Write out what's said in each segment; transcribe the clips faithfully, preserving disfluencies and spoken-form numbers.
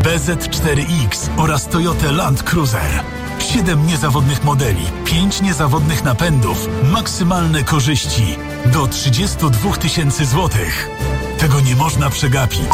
B Z cztery X oraz Toyota Land Cruiser. Siedem niezawodnych modeli, pięć niezawodnych napędów, maksymalne korzyści do trzydzieści dwa tysięcy złotych. Tego nie można przegapić.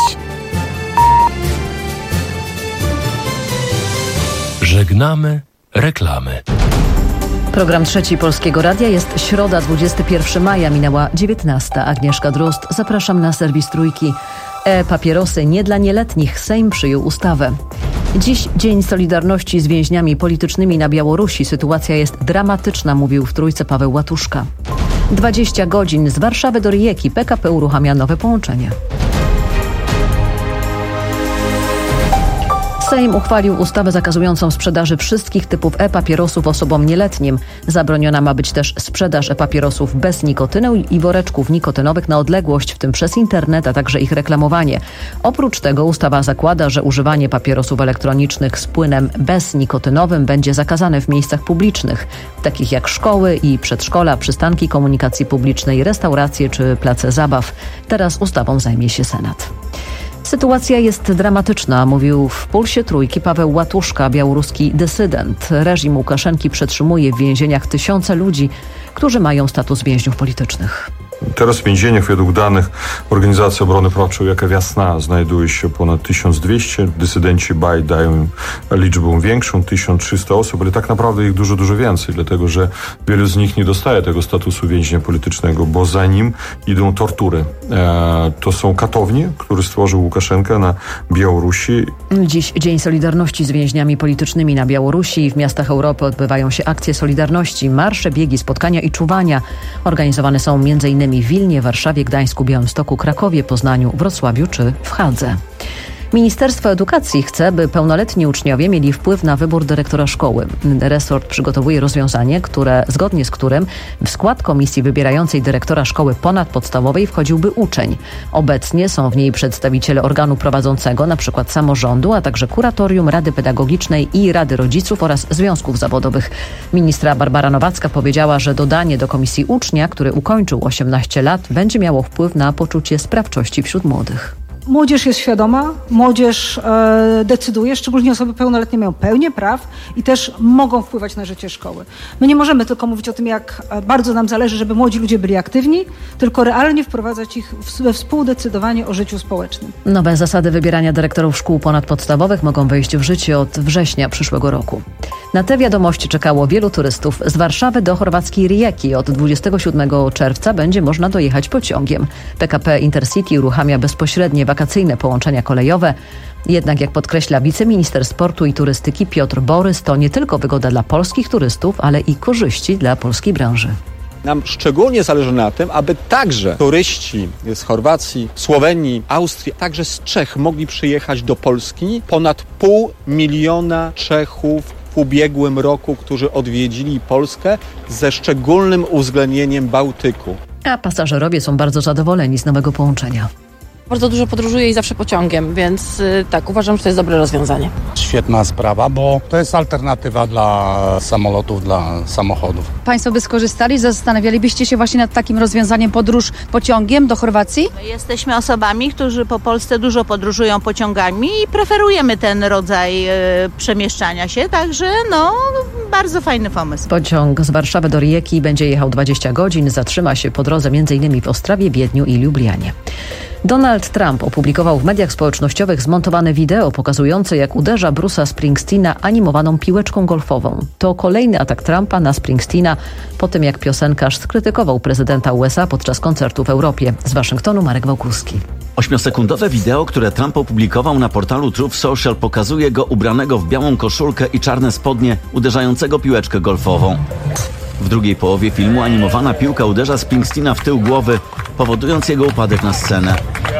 Żegnamy reklamy. Program Trzeci Polskiego Radia. Jest środa, dwudziestego pierwszego maja, minęła dziewiętnasta. Agnieszka Drozd. Zapraszam na serwis Trójki. E-papierosy nie dla nieletnich. Sejm przyjął ustawę. Dziś Dzień Solidarności z więźniami politycznymi na Białorusi. Sytuacja jest dramatyczna, mówił w Trójce Paweł Łatuszka. dwadzieścia godzin z Warszawy do Rijeki. P K P uruchamia nowe połączenie. Sejm uchwalił ustawę zakazującą sprzedaży wszystkich typów e-papierosów osobom nieletnim. Zabroniona ma być też sprzedaż e-papierosów bez nikotyny i woreczków nikotynowych na odległość, w tym przez internet, a także ich reklamowanie. Oprócz tego ustawa zakłada, że używanie papierosów elektronicznych z płynem beznikotynowym będzie zakazane w miejscach publicznych, takich jak szkoły i przedszkola, przystanki komunikacji publicznej, restauracje czy place zabaw. Teraz ustawą zajmie się Senat. Sytuacja jest dramatyczna, mówił w Pulsie Trójki Paweł Łatuszka, białoruski dysydent. Reżim Łukaszenki przetrzymuje w więzieniach tysiące ludzi, którzy mają status więźniów politycznych. Teraz w więzieniach według danych Organizacji Obrony Praw Człowieka Wiasna znajduje się ponad tysiąc dwieście. Dysydenci B A I dają liczbę większą, tysiąc trzysta osób, ale tak naprawdę ich dużo, dużo więcej, dlatego że wielu z nich nie dostaje tego statusu więźnia politycznego, bo za nim idą tortury. E, to są katownie, które stworzył Łukaszenka na Białorusi. Dziś Dzień Solidarności z więźniami politycznymi na Białorusi. W miastach Europy odbywają się akcje Solidarności, marsze, biegi, spotkania i czuwania. Organizowane są między innymi w Wilnie, Warszawie, Gdańsku, Białymstoku, Krakowie, Poznaniu, Wrocławiu czy w Hadze. Ministerstwo Edukacji chce, by pełnoletni uczniowie mieli wpływ na wybór dyrektora szkoły. Resort przygotowuje rozwiązanie, które, zgodnie z którym w skład komisji wybierającej dyrektora szkoły ponadpodstawowej wchodziłby uczeń. Obecnie są w niej przedstawiciele organu prowadzącego, np. samorządu, a także kuratorium, Rady Pedagogicznej i Rady Rodziców oraz związków zawodowych. Ministra Barbara Nowacka powiedziała, że dodanie do komisji ucznia, który ukończył osiemnaście lat, będzie miało wpływ na poczucie sprawczości wśród młodych. Młodzież jest świadoma, młodzież e, decyduje, szczególnie osoby pełnoletnie mają pełnię praw i też mogą wpływać na życie szkoły. My nie możemy tylko mówić o tym, jak bardzo nam zależy, żeby młodzi ludzie byli aktywni, tylko realnie wprowadzać ich we współdecydowanie o życiu społecznym. Nowe zasady wybierania dyrektorów szkół ponadpodstawowych mogą wejść w życie od września przyszłego roku. Na te wiadomości czekało wielu turystów. Z Warszawy do chorwackiej Rijeki od dwudziestego siódmego czerwca będzie można dojechać pociągiem. P K P Intercity uruchamia bezpośrednie wakacyjne połączenia kolejowe. Jednak, jak podkreśla wiceminister sportu i turystyki Piotr Borys, to nie tylko wygoda dla polskich turystów, ale i korzyści dla polskiej branży. Nam szczególnie zależy na tym, aby także turyści z Chorwacji, Słowenii, Austrii, także z Czech mogli przyjechać do Polski. Ponad pół miliona Czechów w ubiegłym roku, którzy odwiedzili Polskę ze szczególnym uwzględnieniem Bałtyku. A pasażerowie są bardzo zadowoleni z nowego połączenia. Bardzo dużo podróżuję i zawsze pociągiem, więc y, tak, uważam, że to jest dobre rozwiązanie. Świetna sprawa, bo to jest alternatywa dla samolotów, dla samochodów. Państwo by skorzystali, zastanawialibyście się właśnie nad takim rozwiązaniem podróż pociągiem do Chorwacji? My jesteśmy osobami, którzy po Polsce dużo podróżują pociągami i preferujemy ten rodzaj y, przemieszczania się, także no bardzo fajny pomysł. Pociąg z Warszawy do Rijeki będzie jechał dwadzieścia godzin, zatrzyma się po drodze m.in. w Ostrawie, Wiedniu i Lublianie. Donald Trump opublikował w mediach społecznościowych zmontowane wideo pokazujące, jak uderza Bruce'a Springsteena animowaną piłeczką golfową. To kolejny atak Trumpa na Springsteena po tym, jak piosenkarz skrytykował prezydenta U S A podczas koncertu w Europie. Z Waszyngtonu Marek Wałkuski. Ośmiosekundowe wideo, które Trump opublikował na portalu Truth Social, pokazuje go ubranego w białą koszulkę i czarne spodnie, uderzającego piłeczkę golfową. W drugiej połowie filmu animowana piłka uderza Springsteena w tył głowy, powodując jego upadek na scenę.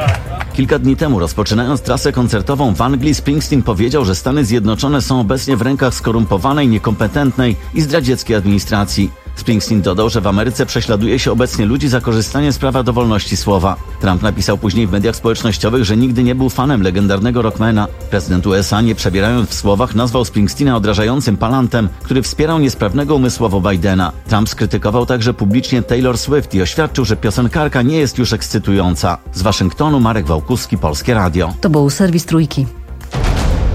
Kilka dni temu, rozpoczynając trasę koncertową w Anglii, Springsteen powiedział, że Stany Zjednoczone są obecnie w rękach skorumpowanej, niekompetentnej i zdradzieckiej administracji. Springsteen dodał, że w Ameryce prześladuje się obecnie ludzi za korzystanie z prawa do wolności słowa. Trump napisał później w mediach społecznościowych, że nigdy nie był fanem legendarnego rockmana. Prezydent U S A, nie przebierając w słowach, nazwał Springsteena odrażającym palantem, który wspierał niesprawnego umysłowo Bidena. Trump skrytykował także publicznie Taylor Swift i oświadczył, że piosenkarka nie jest już ekscytująca. Z Waszyngtonu Marek Wałkuski, Polskie Radio. To był serwis Trójki.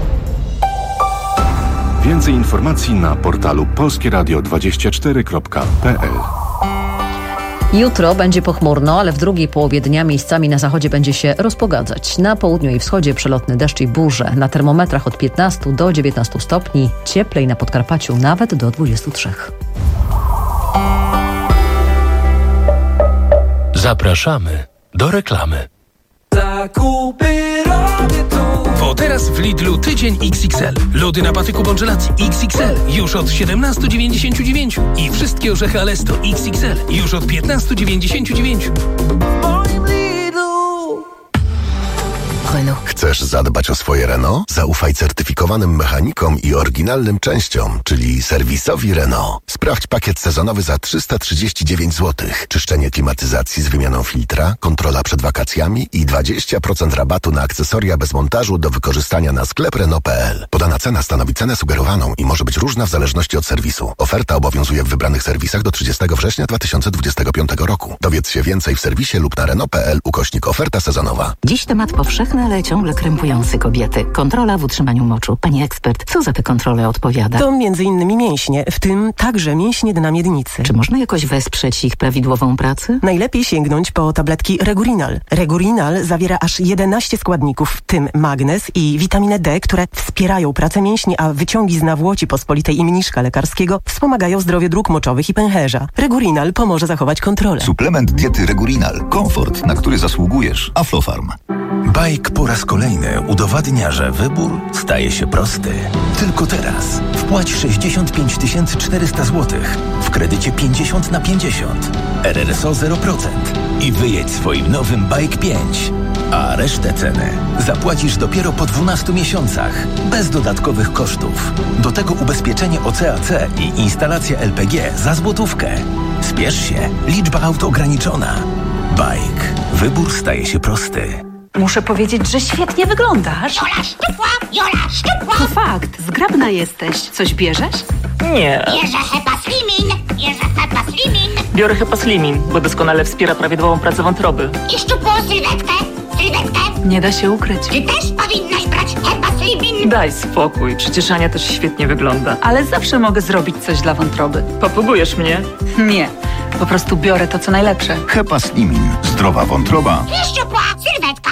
Więcej informacji na portalu polskie radio dwadzieścia cztery kropka p l. Jutro będzie pochmurno, ale w drugiej połowie dnia miejscami na zachodzie będzie się rozpogadzać. Na południu i wschodzie przelotny deszcz i burze. Na termometrach od piętnastu do dziewiętnastu stopni. Cieplej na Podkarpaciu nawet do dwudziestu trzech. Zapraszamy do reklamy. Zakupy robię tu. Bo teraz w Lidlu tydzień X X L. Lody na patyku Bączelacji X X L już od siedemnaście dziewięćdziesiąt dziewięć i wszystkie orzechy Alesto X X L już od piętnaście dziewięćdziesiąt dziewięć. W moim Lidlu. Renault. Chcesz zadbać o swoje Renault? Zaufaj certyfikowanym mechanikom i oryginalnym częściom, czyli serwisowi Renault. Sprawdź pakiet sezonowy za trzysta trzydzieści dziewięć złotych. Czyszczenie klimatyzacji z wymianą filtra, kontrola przed wakacjami i dwadzieścia procent rabatu na akcesoria bez montażu do wykorzystania na sklep Renault kropka p l. Podana cena stanowi cenę sugerowaną i może być różna w zależności od serwisu. Oferta obowiązuje w wybranych serwisach do trzydziestego września dwa tysiące dwudziestego piątego roku. Dowiedz się więcej w serwisie lub na Renault kropka p l ukośnik oferta sezonowa. Dziś temat powszechny, ale ciągle krępujący kobiety. Kontrola w utrzymaniu moczu. Pani ekspert, co za te kontrole odpowiada? To między innymi mięśnie, w tym także mięśnie dna miednicy. Czy można jakoś wesprzeć ich prawidłową pracę? Najlepiej sięgnąć po tabletki Regurinal. Regurinal zawiera aż jedenaście składników, w tym magnez i witaminę D, które wspierają pracę mięśni, a wyciągi z nawłoci pospolitej i mniszka lekarskiego wspomagają zdrowie dróg moczowych i pęcherza. Regurinal pomoże zachować kontrolę. Suplement diety Regurinal. Komfort, na który zasługujesz. Aflofarm. Bajk po raz kolejny udowadnia, że wybór staje się prosty. Tylko teraz wpłać sześćdziesiąt pięć tysięcy czterysta złotych w kredycie pięćdziesiąt na pięćdziesiąt, R R S O zero procent i wyjedź swoim nowym Bajk pięć. A resztę ceny zapłacisz dopiero po dwunastu miesiącach, bez dodatkowych kosztów. Do tego ubezpieczenie O C A C i instalacja L P G za złotówkę. Spiesz się, liczba aut ograniczona. Bajk. Wybór staje się prosty. Muszę powiedzieć, że świetnie wyglądasz. Jola szczupła, Jola szczupła. To fakt, zgrabna jesteś. Coś bierzesz? Nie. Bierze Hepa Slimin, bierze Hepa Slimin. Biorę Hepa Slimin, bo doskonale wspiera prawidłową pracę wątroby. I szczupłą sylwetkę, sylwetkę. Nie da się ukryć. Ty też powinnaś brać Hepa Slimin. Daj spokój, przecież Ania też świetnie wygląda. Ale zawsze mogę zrobić coś dla wątroby. Popługujesz mnie? Nie, po prostu biorę to, co najlepsze. Hepa Slimin. Zdrowa wątroba. I szczupła sylwetka.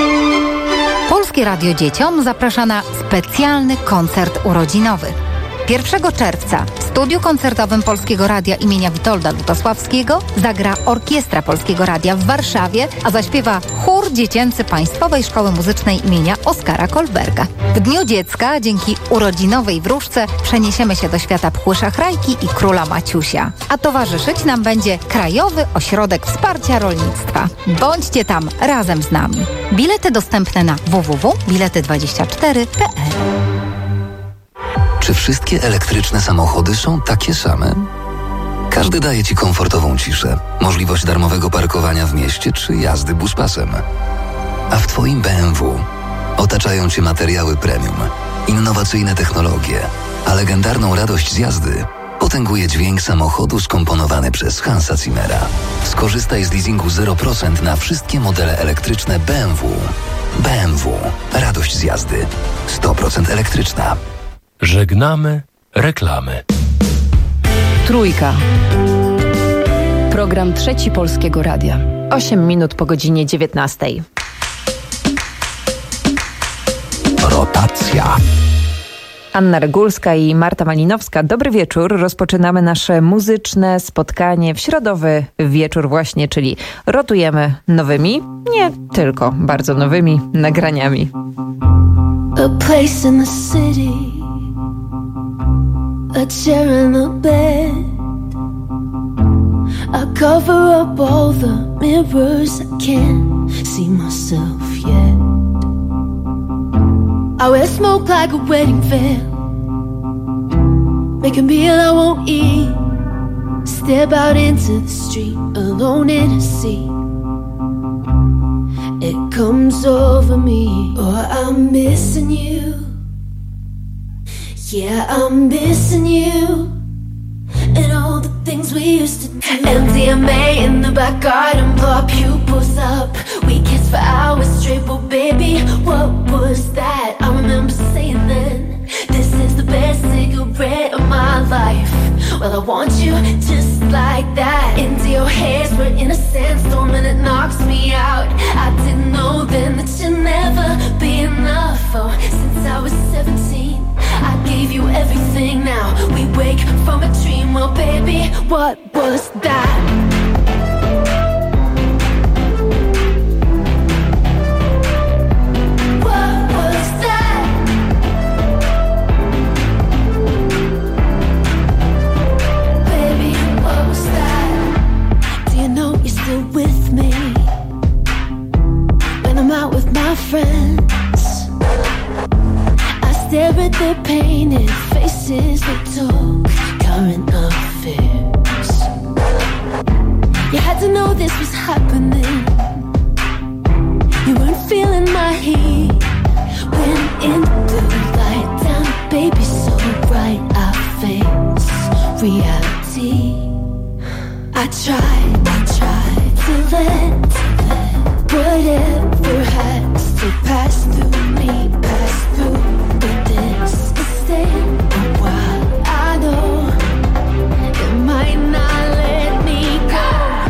Polskie Radio Dzieciom zaprasza na specjalny koncert urodzinowy. pierwszego czerwca w studiu koncertowym Polskiego Radia imienia Witolda Lutosławskiego zagra Orkiestra Polskiego Radia w Warszawie, a zaśpiewa chór dziecięcy Państwowej Szkoły Muzycznej imienia Oskara Kolberga. W Dniu Dziecka dzięki urodzinowej wróżce przeniesiemy się do świata Pchły Szachrajki i Króla Maciusia. A towarzyszyć nam będzie Krajowy Ośrodek Wsparcia Rolnictwa. Bądźcie tam razem z nami. Bilety dostępne na w w w kropka bilety dwadzieścia cztery kropka p l. Czy wszystkie elektryczne samochody są takie same? Każdy daje Ci komfortową ciszę, możliwość darmowego parkowania w mieście czy jazdy buspasem. A w Twoim B M W otaczają Cię materiały premium, innowacyjne technologie, a legendarną radość z jazdy potęguje dźwięk samochodu skomponowany przez Hansa Zimmera. Skorzystaj z leasingu zero procent na wszystkie modele elektryczne B M W. B M W. Radość z jazdy. sto procent elektryczna. Żegnamy reklamy. Trójka. Program Trzeci Polskiego Radia. osiem minut po godzinie dziewiętnastej. Rotacja. Anna Regulska i Marta Malinowska. Dobry wieczór. Rozpoczynamy nasze muzyczne spotkanie w środowy wieczór właśnie, czyli rotujemy nowymi, nie tylko bardzo nowymi nagraniami. A place in the city, a chair and a bed. I cover up all the mirrors, I can't see myself yet. I wear smoke like a wedding veil, make a meal I won't eat, step out into the street, alone in a sea. It comes over me, oh, I'm missing you. Yeah, I'm missing you. And all the things we used to do. M D M A in the back garden, blow our pupils up. We kissed for hours straight, but baby, what was that? I remember saying then, this is the best thing I want you just like that. Into your haze, we're in a sandstorm and it knocks me out. I didn't know then that you'd never be enough. Oh, since I was seventeen, I gave you everything. Now we wake from a dream. Well, baby, what was that? With me when I'm out with my friends, I stare at their painted faces. They talk current affairs. You had to know this was happening. You weren't feeling my heat when in the light down, baby, so bright I face reality. I tried, I tried to let, to let whatever has to pass through me, pass through. But this is staying a while. I know it might not let me go.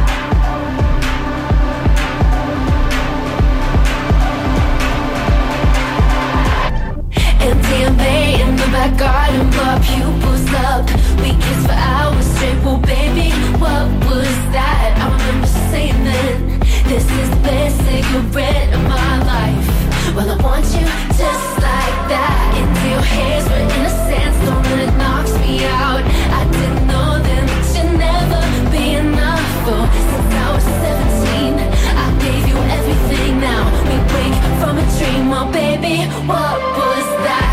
M D M A in the back garden, blow pupils up. We kissed for hours straight. Well, baby, what was that? I remember saying then, this is the best cigarette of my life. Well, I want you just like that. Into your haze, we're in a sandstorm and it knocks me out. I didn't know then that you'd never be enough. Oh, since I was seventeen, I gave you everything. Now we wake from a dream. Well, baby, what was that?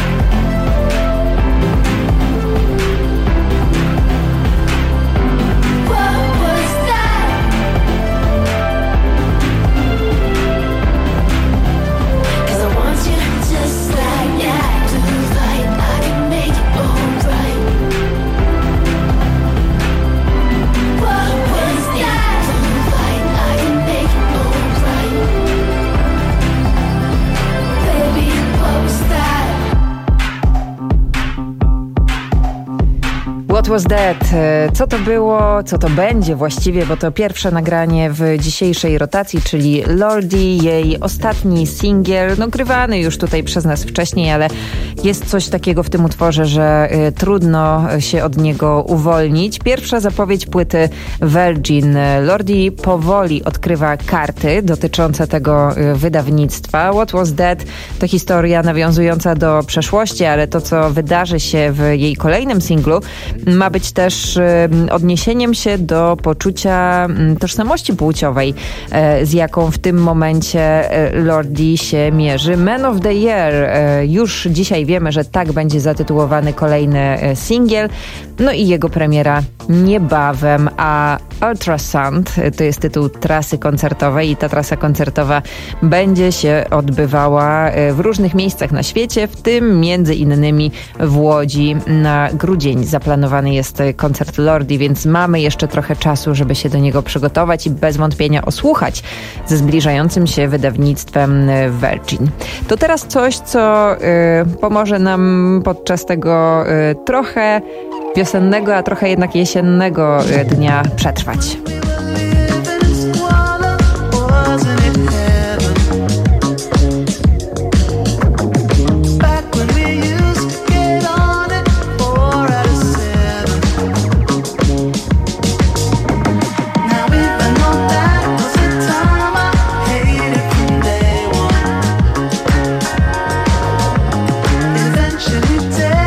What Was That? Co to było, co to będzie właściwie, bo to pierwsze nagranie w dzisiejszej rotacji, czyli Lordi, jej ostatni singiel, no grywany już tutaj przez nas wcześniej, ale jest coś takiego w tym utworze, że y, trudno się od niego uwolnić. Pierwsza zapowiedź płyty Virgin. Lordi powoli odkrywa karty dotyczące tego y, wydawnictwa. What Was That to historia nawiązująca do przeszłości, ale to, co wydarzy się w jej kolejnym singlu, ma być też odniesieniem się do poczucia tożsamości płciowej, z jaką w tym momencie Lordi się mierzy. Man of the Year. Już dzisiaj wiemy, że tak będzie zatytułowany kolejny singiel. No i jego premiera niebawem, a Ultrasound to jest tytuł trasy koncertowej i ta trasa koncertowa będzie się odbywała w różnych miejscach na świecie, w tym między innymi w Łodzi. Na grudzień zaplanowany jest koncert Lordi, więc mamy jeszcze trochę czasu, żeby się do niego przygotować i bez wątpienia osłuchać ze zbliżającym się wydawnictwem Virgin. To teraz coś, co y, pomoże nam podczas tego y, trochę wiosennego, a trochę jednak jesiennego dnia przetrwać.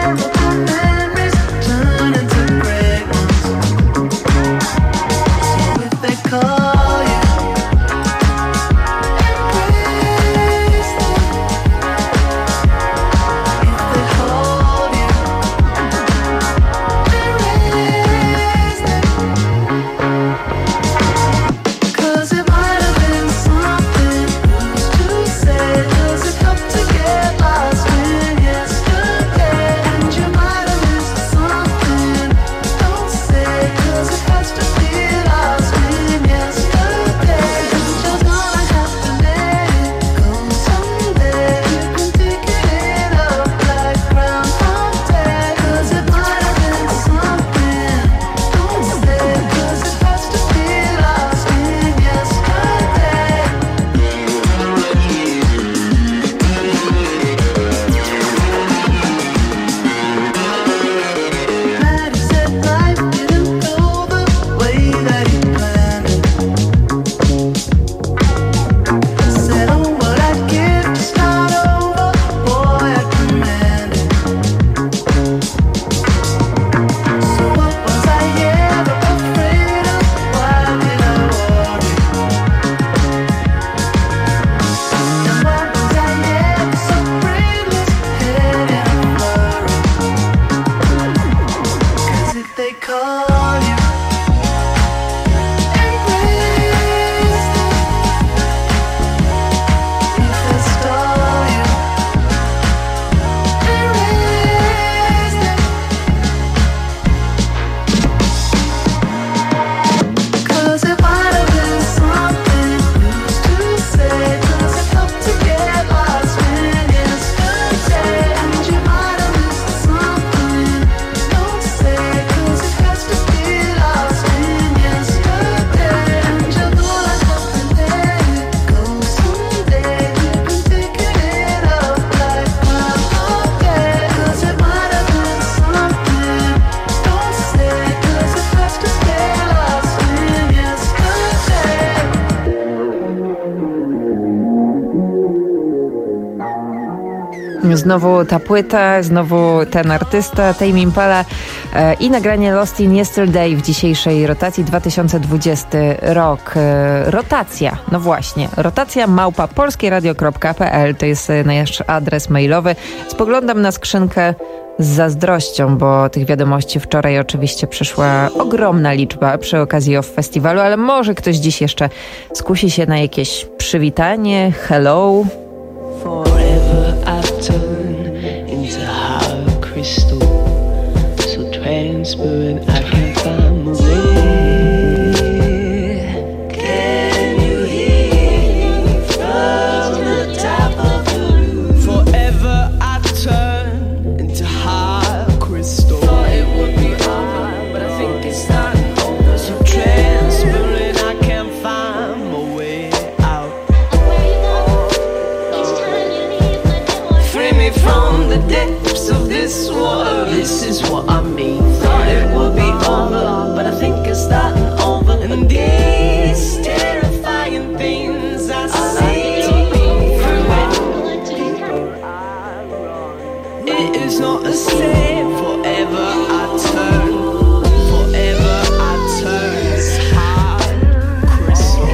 Turn into great ones. znowu ta płyta, znowu ten artysta, Tame Impala e, i nagranie Lost in Yesterday w dzisiejszej rotacji dwa tysiące dwudziesty rok. E, rotacja, no właśnie, rotacja małpa polskieradio kropka p l to jest nasz adres mailowy. Spoglądam na skrzynkę z zazdrością, bo tych wiadomości wczoraj oczywiście przyszła ogromna liczba przy okazji Off Festiwalu, ale może ktoś dziś jeszcze skusi się na jakieś przywitanie, hello. Forever I turn into hard crystal, so transparent I can find my way. Can you hear me from the top of the roof? Forever I turn into hard crystal. Thought it would be over, but I think it's starting over. So transparent I can't find my way out. Free me from the depths of this world. This is what I mean. Thought it would be over, but I think it's starting over. And these terrifying things I see through it. It is not a step. Forever I turn. Forever I turn. It's hard crystal,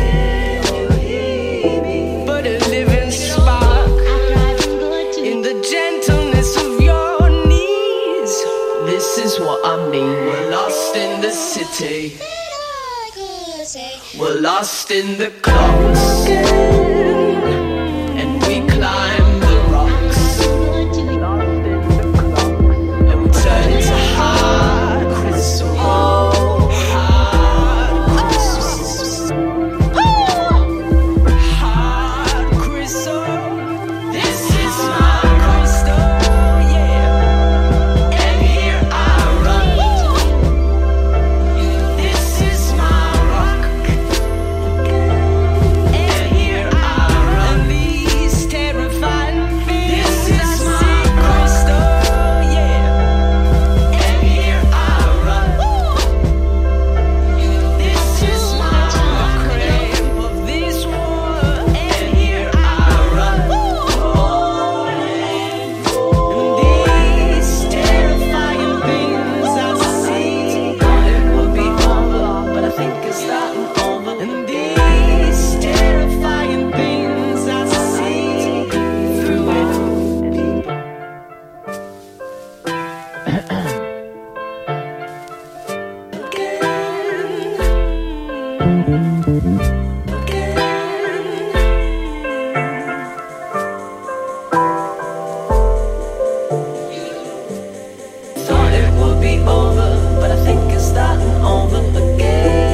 but a living spark in the gentleness of your knees. This is what I mean. We're lost in the city. We're lost in the clocks, and we climb the rocks, and we turn to hard crystal. Hard crystal. Hard crystal. This is my crystal, yeah. And here I run. This is my rock. And here I run. These terrifying fears. This is my crystal, yeah. And here I run. This is my cramp of this world. And here I run. And these terrifying things I see. Thought it would be over, but I think it's starting over. And these terrifying things I see through it. Thought it would be over, but I think it's starting over again.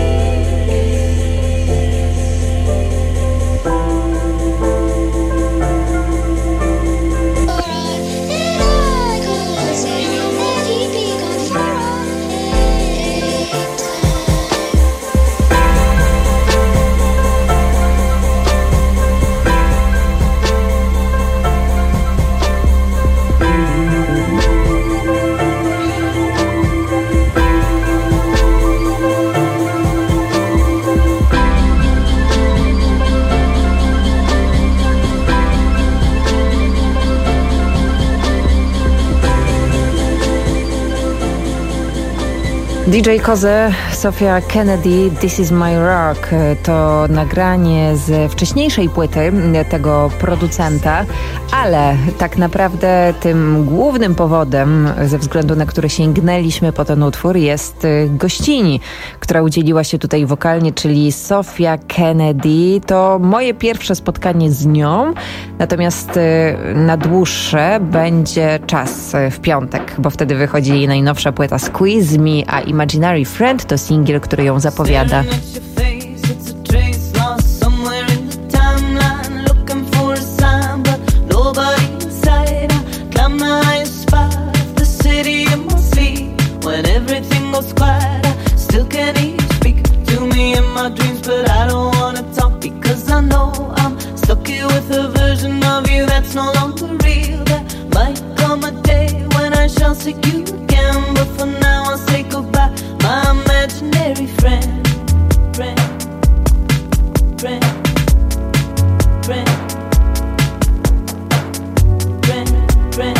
D J Koze, Sophia Kennedy, This is my rock. To nagranie z wcześniejszej płyty tego producenta, ale tak naprawdę tym głównym powodem, ze względu na który sięgnęliśmy po ten utwór, jest gościni, która udzieliła się tutaj wokalnie, czyli Sophia Kennedy. To moje pierwsze spotkanie z nią, natomiast na dłuższe będzie czas w piątek, bo wtedy wychodzi jej najnowsza płyta Squeeze Me, a Imaginary Friend to singiel, który ją zapowiada. Friend, friend,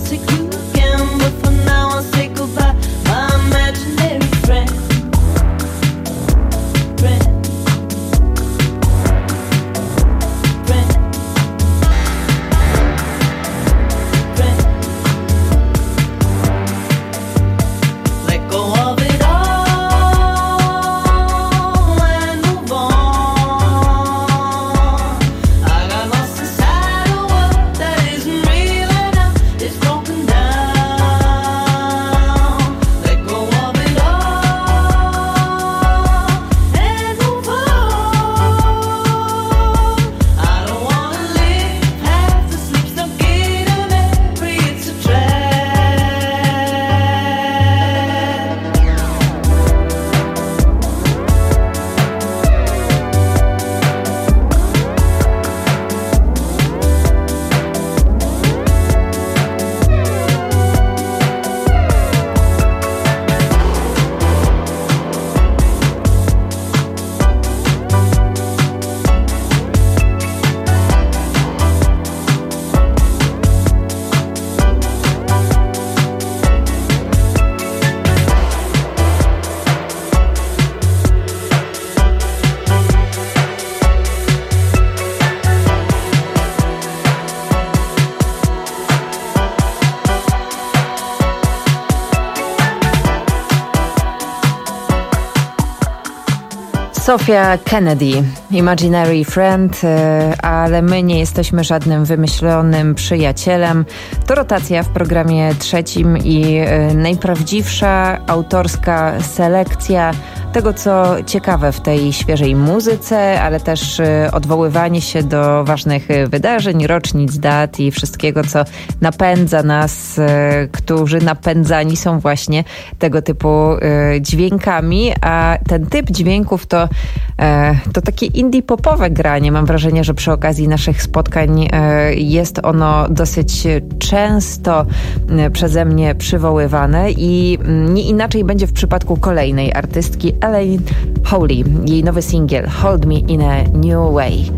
take you again, but for now I'll say goodbye, my imaginary friend. Friend. Friend. Friend. Let go of it all and move on. I got lost inside a world that isn't real and now it's broken down. Let go of it all and move on. I don't wanna live half the sleep stuck in a memory, it's a trap. Sophia Kennedy, Imaginary Friend, e, ale my nie jesteśmy żadnym wymyślonym przyjacielem. To rotacja w programie trzecim i e, najprawdziwsza autorska selekcja tego, co ciekawe w tej świeżej muzyce, ale też e, odwoływanie się do ważnych e, wydarzeń, rocznic, dat i wszystkiego, co napędza nas, e, którzy napędzani są właśnie tego typu e, dźwiękami, a ten typ dźwięków to to takie indie popowe granie. Mam wrażenie, że przy okazji naszych spotkań jest ono dosyć często przeze mnie przywoływane i nie inaczej będzie w przypadku kolejnej artystki, Elaine Hawley. Jej nowy singiel Hold Me in a New Way.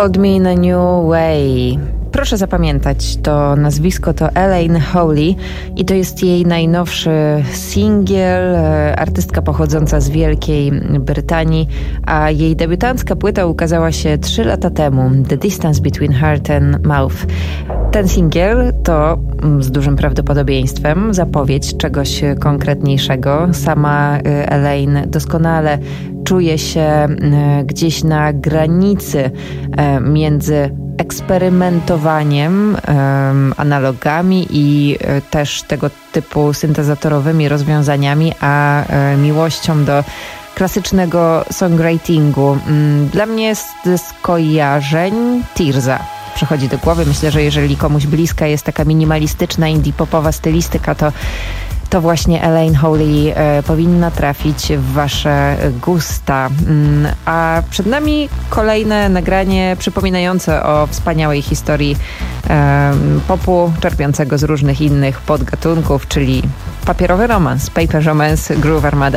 Hold Me in a New Way. Proszę zapamiętać, to nazwisko to Elaine Hawley i to jest jej najnowszy singiel, artystka pochodząca z Wielkiej Brytanii, a jej debiutancka płyta ukazała się trzy lata temu, The Distance Between Heart and Mouth. Ten singiel to z dużym prawdopodobieństwem zapowiedź czegoś konkretniejszego. Sama Elaine doskonale czuje się gdzieś na granicy między eksperymentowaniem, um, analogami i um, też tego typu syntezatorowymi rozwiązaniami, a um, miłością do klasycznego songwritingu. Um, dla mnie z, z skojarzeń Tearsa przychodzi do głowy. Myślę, że jeżeli komuś bliska jest taka minimalistyczna, indie-popowa stylistyka, to to właśnie Elaine Hawley e, powinna trafić w wasze gusta. Mm, a przed nami kolejne nagranie przypominające o wspaniałej historii e, popu, czerpiącego z różnych innych podgatunków, czyli papierowy romans, Paper Romance, Groove Armada.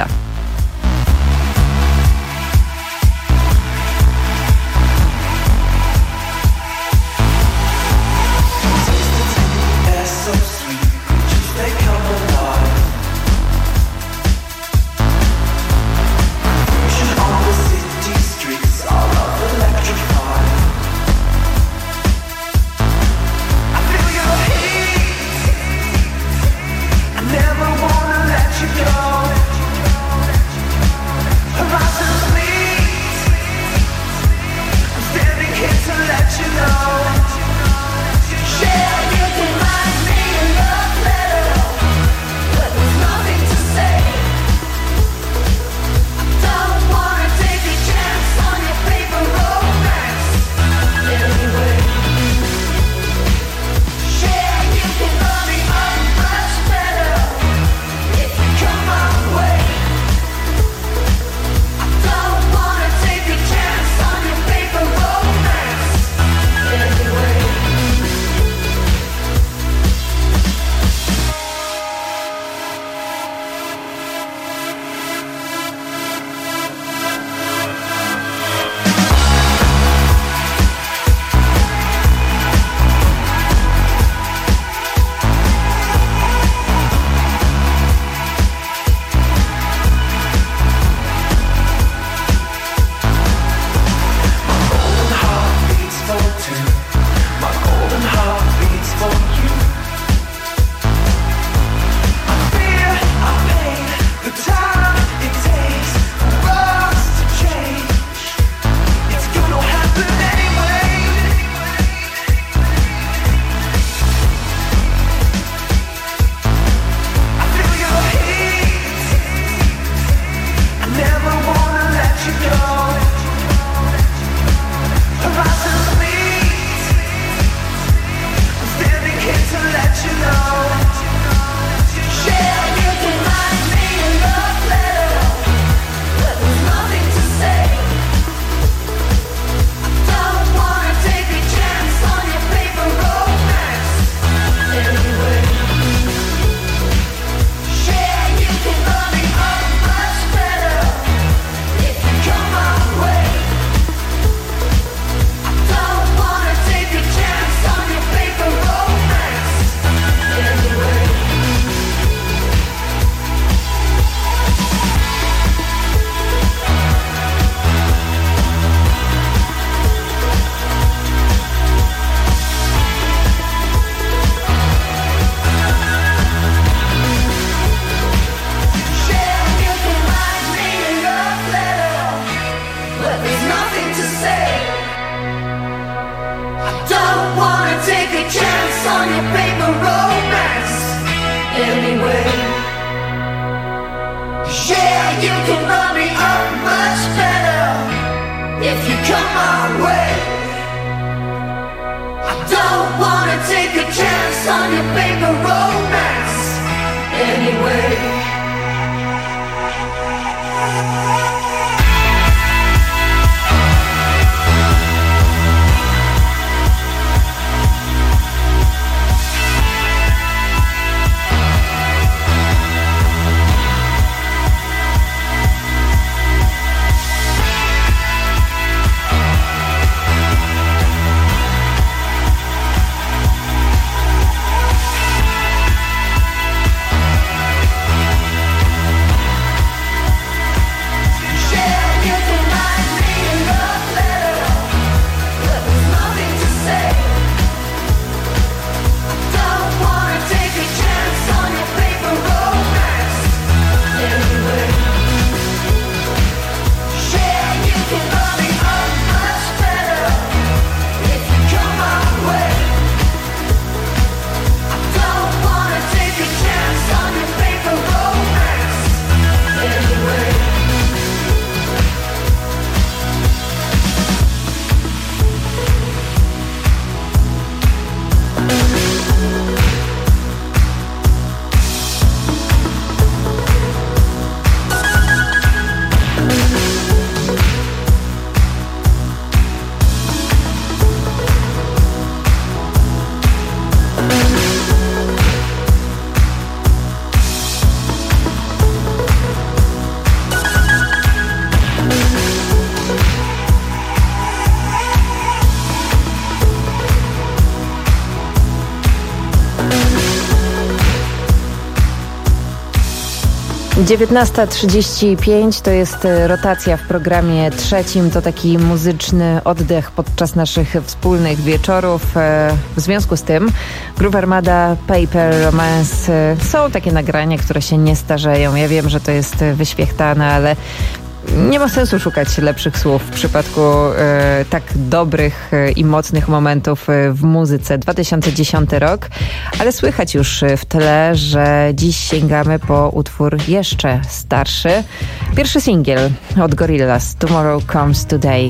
dziewiętnasta trzydzieści pięć to jest rotacja w programie trzecim. To taki muzyczny oddech podczas naszych wspólnych wieczorów. W związku z tym Groove Armada, Paper Romance są takie nagrania, które się nie starzeją. Ja wiem, że to jest wyświechtane, ale nie ma sensu szukać lepszych słów w przypadku e, tak dobrych e, i mocnych momentów e, w muzyce. dwa tysiące dziesiąty rok, ale słychać już w tle, że dziś sięgamy po utwór jeszcze starszy. Pierwszy singiel od Gorillaz, Tomorrow Comes Today.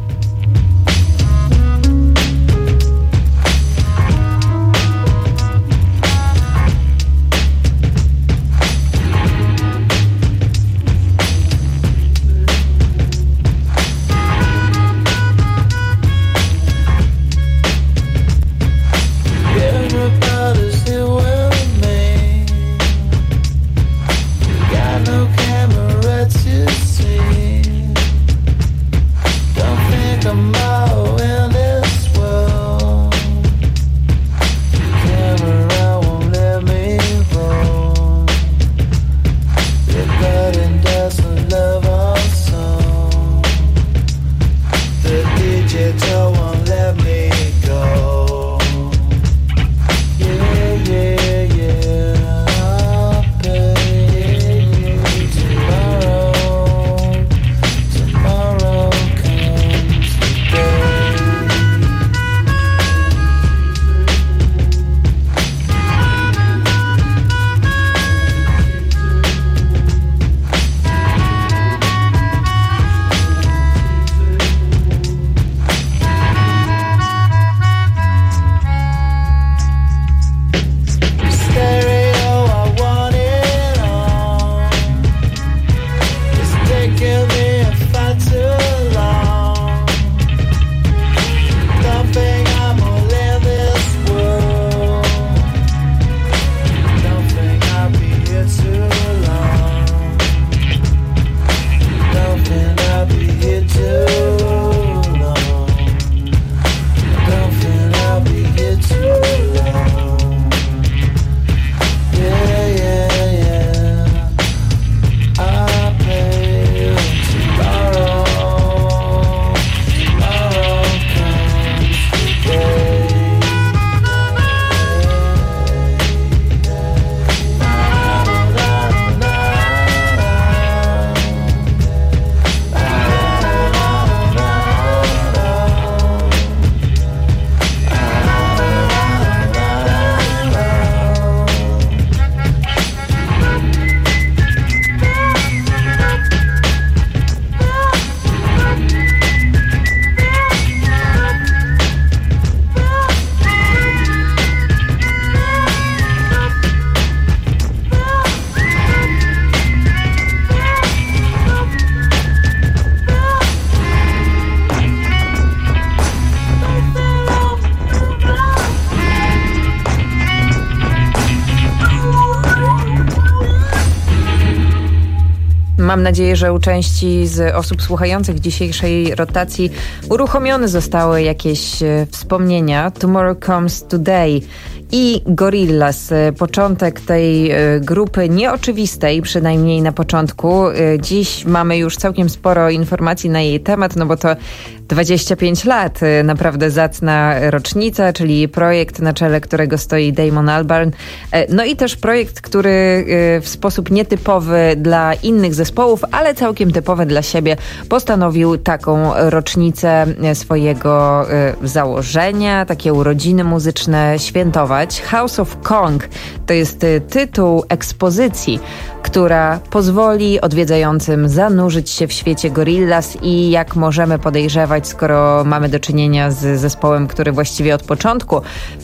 Mam nadzieję, że u części z osób słuchających dzisiejszej rotacji uruchomione zostały jakieś wspomnienia. Tomorrow Comes Today i Gorillaz. Początek tej grupy nieoczywistej, przynajmniej na początku. Dziś mamy już całkiem sporo informacji na jej temat, no bo to dwadzieścia pięć lat, naprawdę zacna rocznica, czyli projekt, na czele którego stoi Damon Albarn. No i też projekt, który w sposób nietypowy dla innych zespołów, ale całkiem typowy dla siebie, postanowił taką rocznicę swojego założenia, takie urodziny muzyczne świętować. House of Kong to jest tytuł ekspozycji, która pozwoli odwiedzającym zanurzyć się w świecie Gorillaz i, jak możemy podejrzewać, skoro mamy do czynienia z zespołem, który właściwie od początku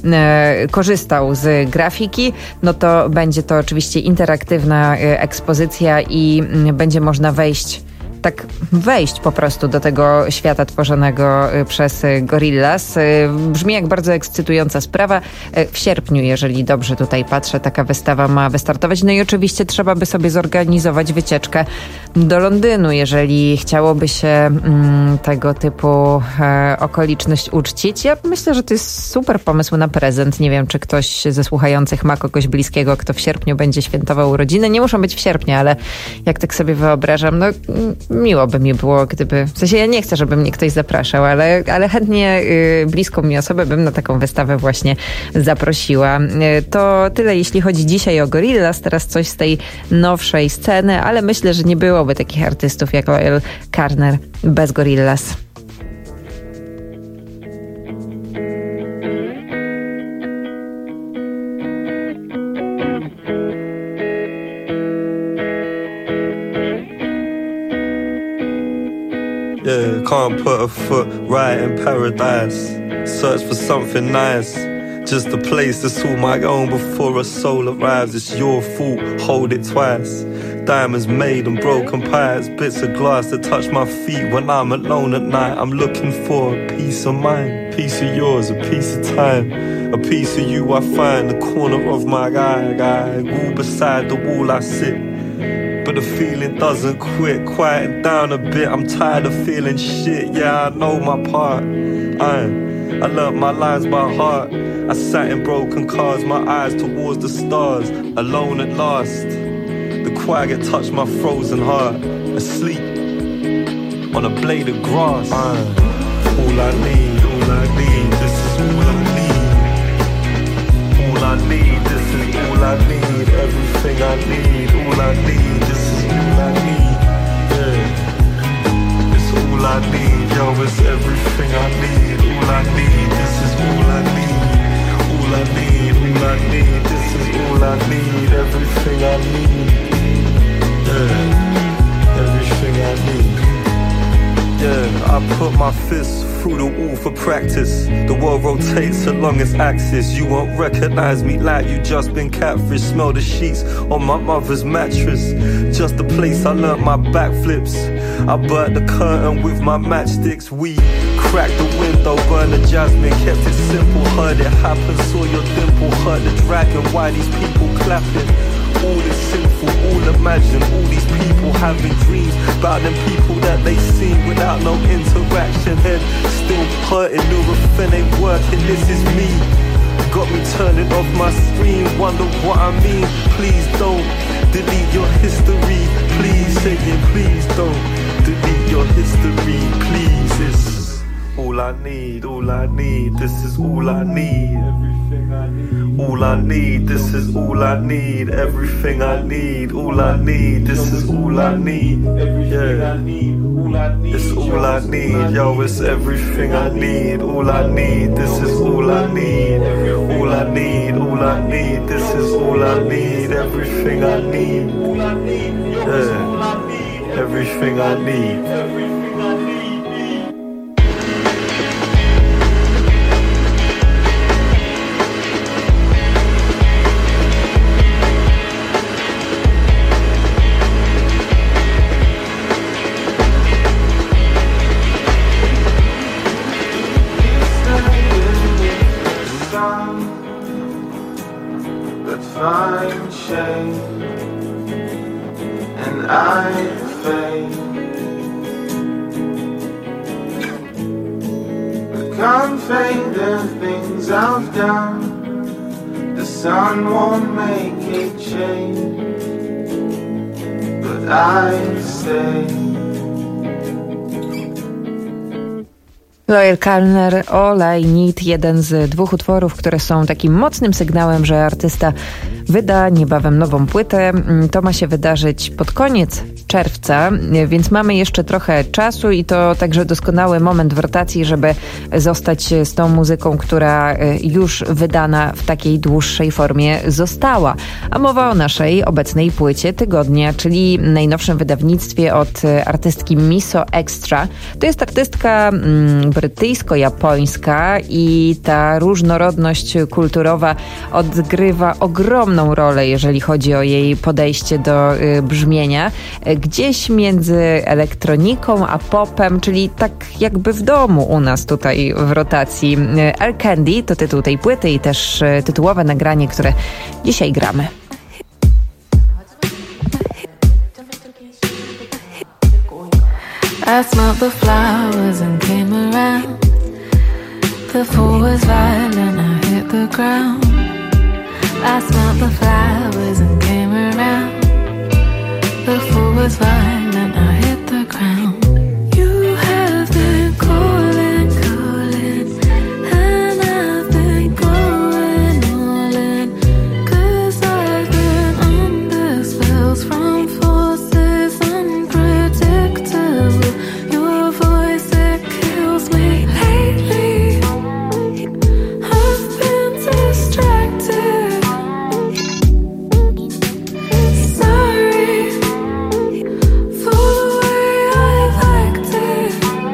e, korzystał z grafiki, no to będzie to oczywiście interaktywna e, ekspozycja i m, będzie można wejść tak wejść po prostu do tego świata tworzonego przez Gorillaz. Brzmi jak bardzo ekscytująca sprawa. W sierpniu, jeżeli dobrze tutaj patrzę, taka wystawa ma wystartować. No i oczywiście trzeba by sobie zorganizować wycieczkę do Londynu, jeżeli chciałoby się mm, tego typu e, okoliczność uczcić. Ja myślę, że to jest super pomysł na prezent. Nie wiem, czy ktoś ze słuchających ma kogoś bliskiego, kto w sierpniu będzie świętował urodziny. Nie muszą być w sierpniu, ale jak tak sobie wyobrażam, no miło by mi było, gdyby... W sensie ja nie chcę, żeby mnie ktoś zapraszał, ale, ale chętnie y, bliską mi osobę bym na taką wystawę właśnie zaprosiła. Y, to tyle, jeśli chodzi dzisiaj o Gorillaz. Teraz coś z tej nowszej sceny, ale myślę, że nie byłoby takich artystów jak Loyle Carner bez Gorillaz. Yeah, can't put a foot right in paradise. Search for something nice. Just a place that's all my own before a soul arrives. It's your fault, hold it twice. Diamonds made and broken pies. Bits of glass that touch my feet when I'm alone at night. I'm looking for a piece of mind, piece of yours, a piece of time. A piece of you I find, the corner of my eye, eye. Wall beside the wall I sit. But the feeling doesn't quit, quiet down a bit. I'm tired of feeling shit, yeah, I know my part. I, I learnt my lines by heart. I sat in broken cars, my eyes towards the stars. Alone at last, the quiet touched my frozen heart. Asleep on a blade of grass. I, all I need, all I need, this is all I need. All I need, this is all I need. Everything I need, all I need, this is all I need. Yeah, it's all I need, yo, it's everything I need. All I need, this is all I need. All I need, all I need, this is all I need. Everything I need. Yeah, everything I need. Yeah, I put my fists through the wall for practice. The world rotates along its axis. You won't recognize me like you just been catfish. Smell the sheets on my mother's mattress. Just the place I learnt my backflips. I burnt the curtain with my matchsticks. We cracked the window, burned the jasmine, kept it simple. Heard it happen, saw your dimple. Heard the dragon, why these people clapping? All is sinful, all imagined. All these people having dreams about them people that they seen without no interaction. Head still hurting, Nurofen ain't working, this is me. Got me turning off my screen, wonder what I mean. Please don't delete your history. Please say it, please don't delete your history. Please, it's all I need, all I need, this is all I need. Everything I need. All I need, this is all I need. Everything I need, all I need, this is all I need. Yeah, it's all I need, yo, it's everything I need. All I need, this is all I need. All I need, all I need, this is all I need. Everything I need. Yeah, everything I need. Find shade and I fade. I can't fade the things I've done. The sun won't make it change, but I stay. Loyle Carner, All I Need, jeden z dwóch utworów, które są takim mocnym sygnałem, że artysta wyda niebawem nową płytę. To ma się wydarzyć pod koniec czerwca, więc mamy jeszcze trochę czasu i to także doskonały moment w rotacji, żeby zostać z tą muzyką, która już wydana w takiej dłuższej formie została. A mowa o naszej obecnej płycie tygodnia, czyli najnowszym wydawnictwie od artystki Miso Extra. To jest artystka mm, brytyjsko-japońska i ta różnorodność kulturowa odgrywa ogromną rolę, jeżeli chodzi o jej podejście do y, brzmienia. gdzieś między elektroniką a popem, czyli tak jakby w domu u nas tutaj w rotacji. Eye Candy to tytuł tej płyty i też tytułowe nagranie, które dzisiaj gramy. I smelled the flowers and came around. The fool was violent, I hit the ground. I smelled the flowers and came around. The fool was violent, I hit the ground. You have been calling, calling, and I've been going all in. 'Cause I've been under spells from forces unpredictable. Your voice, it kills me lately. I've been distracted. Sorry for the way I've acted.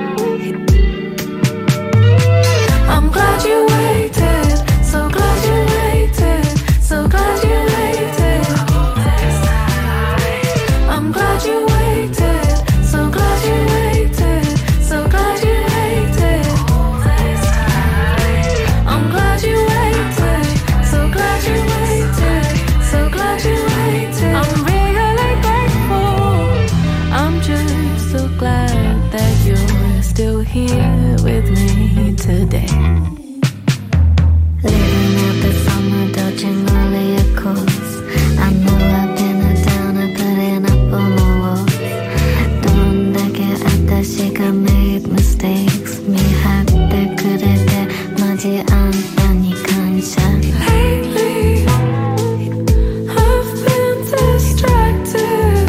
I'm glad you waited, so glad you waited, so glad you waited. I'm glad you waited, so glad you waited, so glad you waited. I'm glad you waited, so glad you waited, so glad you waited. I'm really grateful. I'm just so glad that you're still here with me today. Living out the summer, dodging all the echoes. I know I've been a downer, putting up on the walls. donde que 아따시가 made mistakes. 미할 그럴 때 맞지 않다니 감사. Lately, I've been distracted.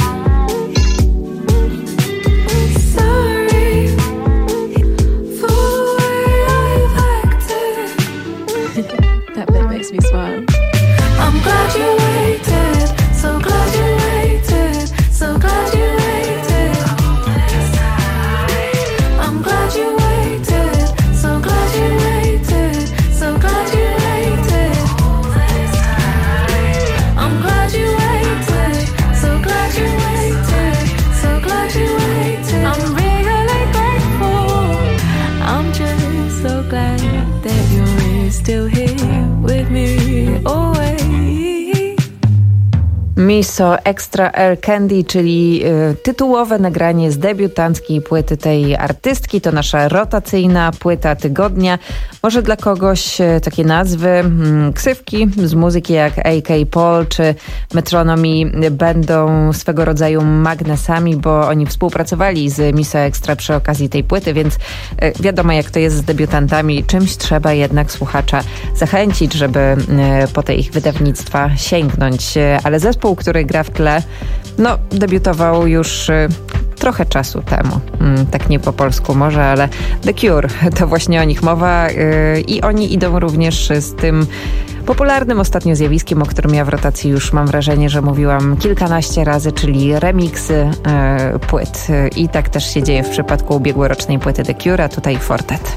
Sorry for the way I've acted. That bit makes me smile. I'm glad you waited, so glad you waited, so glad you waited. I'm glad you waited, so glad you waited, so glad you waited. I'm glad you waited, so glad you waited, so glad you waited. I'm really grateful. I'm just so glad that you're still here with me always. Miso Extra Eye Candy, czyli y, tytułowe nagranie z debiutanckiej płyty tej artystki. To nasza rotacyjna płyta tygodnia. Może dla kogoś y, takie nazwy, y, ksywki z muzyki jak A K Paul czy Metronomy będą swego rodzaju magnesami, bo oni współpracowali z Miso Extra przy okazji tej płyty, więc y, wiadomo jak to jest z debiutantami. Czymś trzeba jednak słuchacza zachęcić, żeby y, po te ich wydawnictwa sięgnąć. Y, ale zespół, który gra w tle, no debiutował już y, trochę czasu temu. Mm, tak nie po polsku może, ale The Cure, to właśnie o nich mowa y, i oni idą również z tym popularnym ostatnio zjawiskiem, o którym ja w rotacji już mam wrażenie, że mówiłam kilkanaście razy, czyli remiksy y, płyt. Y, I tak też się dzieje w przypadku ubiegłorocznej płyty The Cure, a tutaj Fortet.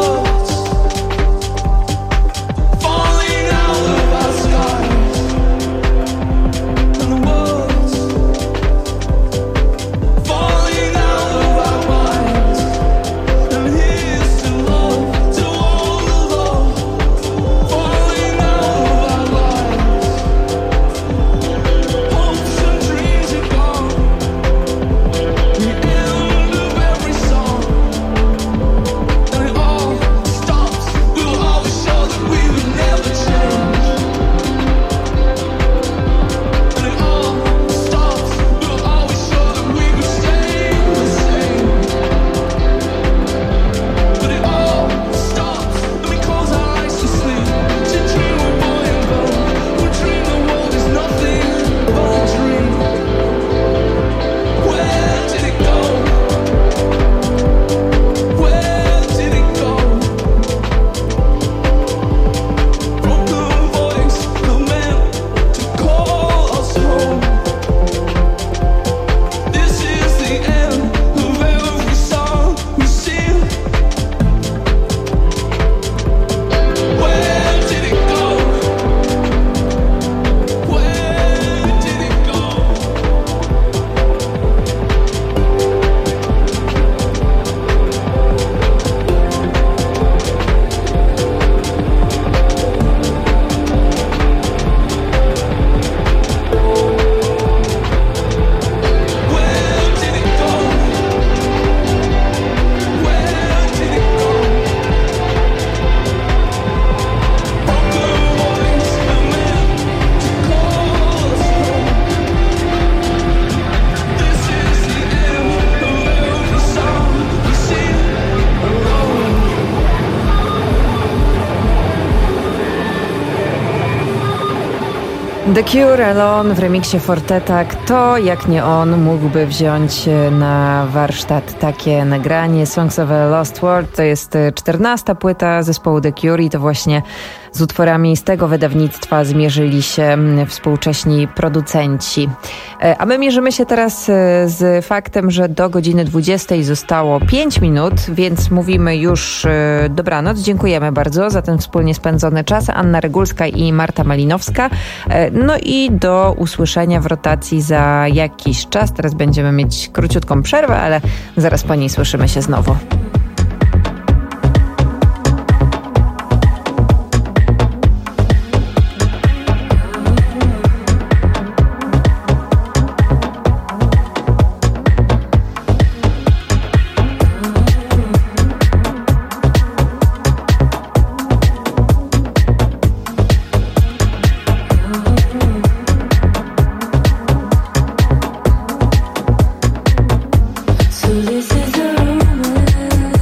The Cure Alone w remiksie Forteta. Kto jak nie on mógłby wziąć na warsztat takie nagranie? Songs of a Lost World to jest czternasta płyta zespołu The Cure i to właśnie z utworami z tego wydawnictwa zmierzyli się współcześni producenci. A my mierzymy się teraz z faktem, że do godziny dwudziestej zostało pięć minut, więc mówimy już dobranoc. Dziękujemy bardzo za ten wspólnie spędzony czas. Anna Regulska i Marta Malinowska. No i do usłyszenia w rotacji za jakiś czas. Teraz będziemy mieć króciutką przerwę, ale zaraz po niej słyszymy się znowu. So this is a rumor.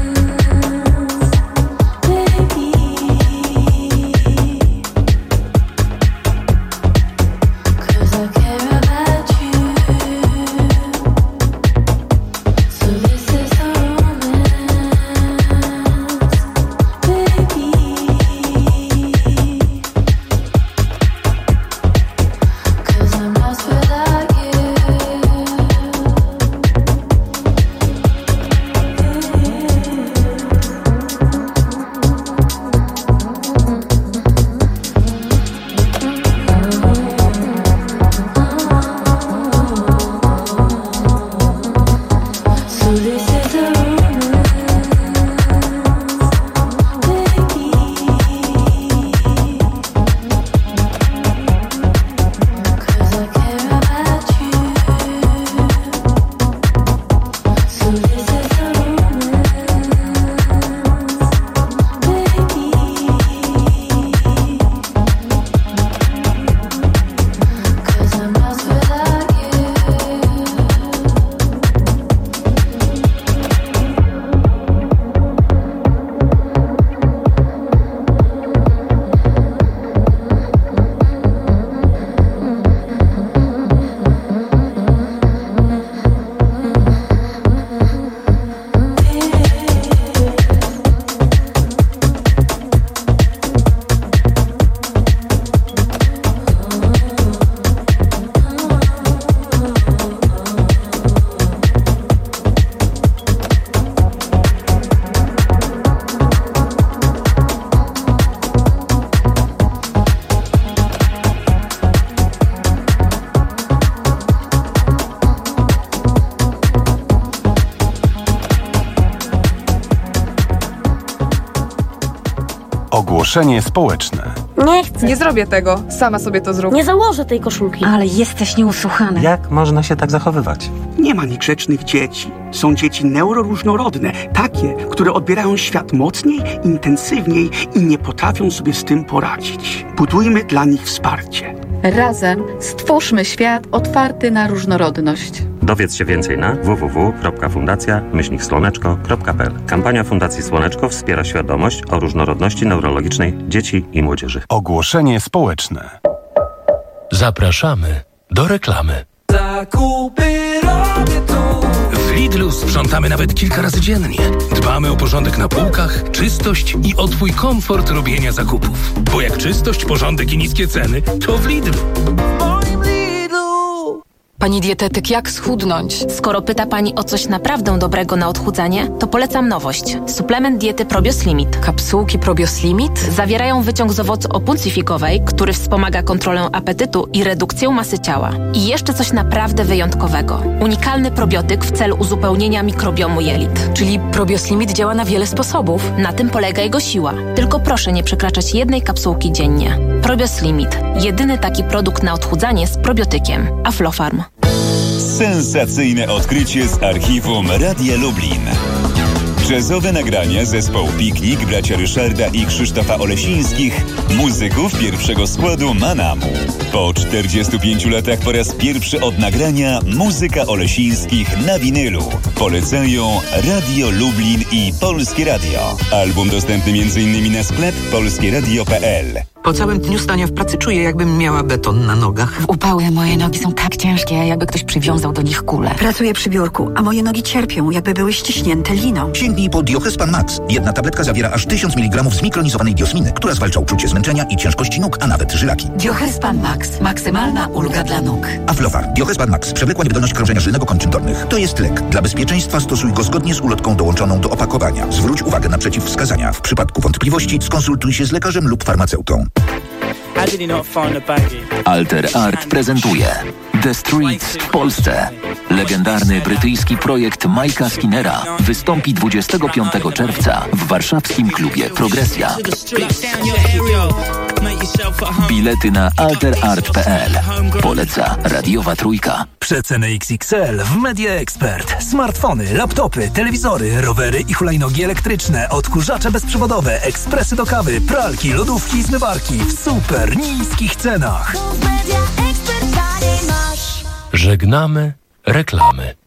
Ogłoszenie społeczne. Nie chcę. Nie zrobię tego. Sama sobie to zrób. Nie założę tej koszulki. Ale jesteś nieusłuchany. Jak można się tak zachowywać? Nie ma niegrzecznych dzieci. Są dzieci neuroróżnorodne. Takie, które odbierają świat mocniej, intensywniej i nie potrafią sobie z tym poradzić. Budujmy dla nich wsparcie. Razem stwórzmy świat otwarty na różnorodność. Dowiedz się więcej na w w w kropka fundacja myślnik słoneczko kropka p l. Kampania Fundacji Słoneczko wspiera świadomość o różnorodności neurologicznej dzieci i młodzieży. Ogłoszenie społeczne. Zapraszamy do reklamy. Zakupy robię tu. W Lidlu sprzątamy nawet kilka razy dziennie. Dbamy o porządek na półkach, czystość i o twój komfort robienia zakupów. Bo jak czystość, porządek i niskie ceny, to w Lidlu. Pani dietetyk, jak schudnąć? Skoro pyta Pani o coś naprawdę dobrego na odchudzanie, to polecam nowość. Suplement diety Probios Limit. Kapsułki Probios Limit? Zawierają wyciąg z owocu opuncifikowej, który wspomaga kontrolę apetytu i redukcję masy ciała. I jeszcze coś naprawdę wyjątkowego. Unikalny probiotyk w celu uzupełnienia mikrobiomu jelit. Czyli Probios Limit działa na wiele sposobów. Na tym polega jego siła. Tylko proszę nie przekraczać jednej kapsułki dziennie. Probios Limit. Jedyny taki produkt na odchudzanie z probiotykiem. Aflofarm. Sensacyjne odkrycie z archiwum Radia Lublin. Jazzowe nagrania zespołu Piknik, bracia Ryszarda i Krzysztofa Olesińskich, muzyków pierwszego składu Manamu. Po czterdziestu pięciu latach po raz pierwszy od nagrania muzyka Olesińskich na winylu. Polecają Radio Lublin i Polskie Radio. Album dostępny m.in. na sklep polskieradio kropka p l. Po całym dniu stania w pracy czuję, jakbym miała beton na nogach. W upały moje nogi są tak ciężkie, jakby ktoś przywiązał do nich kulę. Pracuję przy biurku, a moje nogi cierpią, jakby były ściśnięte liną. Sięgnij po Diohespan Max. Jedna tabletka zawiera aż tysiąc miligramów zmikronizowanej diosminy, która zwalcza uczucie zmęczenia i ciężkości nóg, a nawet żylaki. Diohespan Max. Maksymalna ulga dla nóg. Aflofar. Diohespan Max. Przewlekła niewydolność krążenia żylnego kończyn dolnych. To jest lek. Dla bezpieczeństwa stosuj go zgodnie z ulotką dołączoną do opakowania. Zwróć uwagę na przeciwwskazania. W przypadku wątpliwości skonsultuj się z lekarzem lub farmaceutą. Alter Art prezentuje The Streets w Polsce. Legendarny brytyjski projekt Mike'a Skinnera wystąpi dwudziestego piątego czerwca w warszawskim klubie Progresja. Bilety na alter art kropka p l. Poleca Radiowa Trójka. Przeceny X X L w Media Expert. Smartfony, laptopy, telewizory, rowery i hulajnogi elektryczne, odkurzacze bezprzewodowe, ekspresy do kawy, pralki, lodówki i zmywarki w super niskich cenach. Żegnamy reklamy.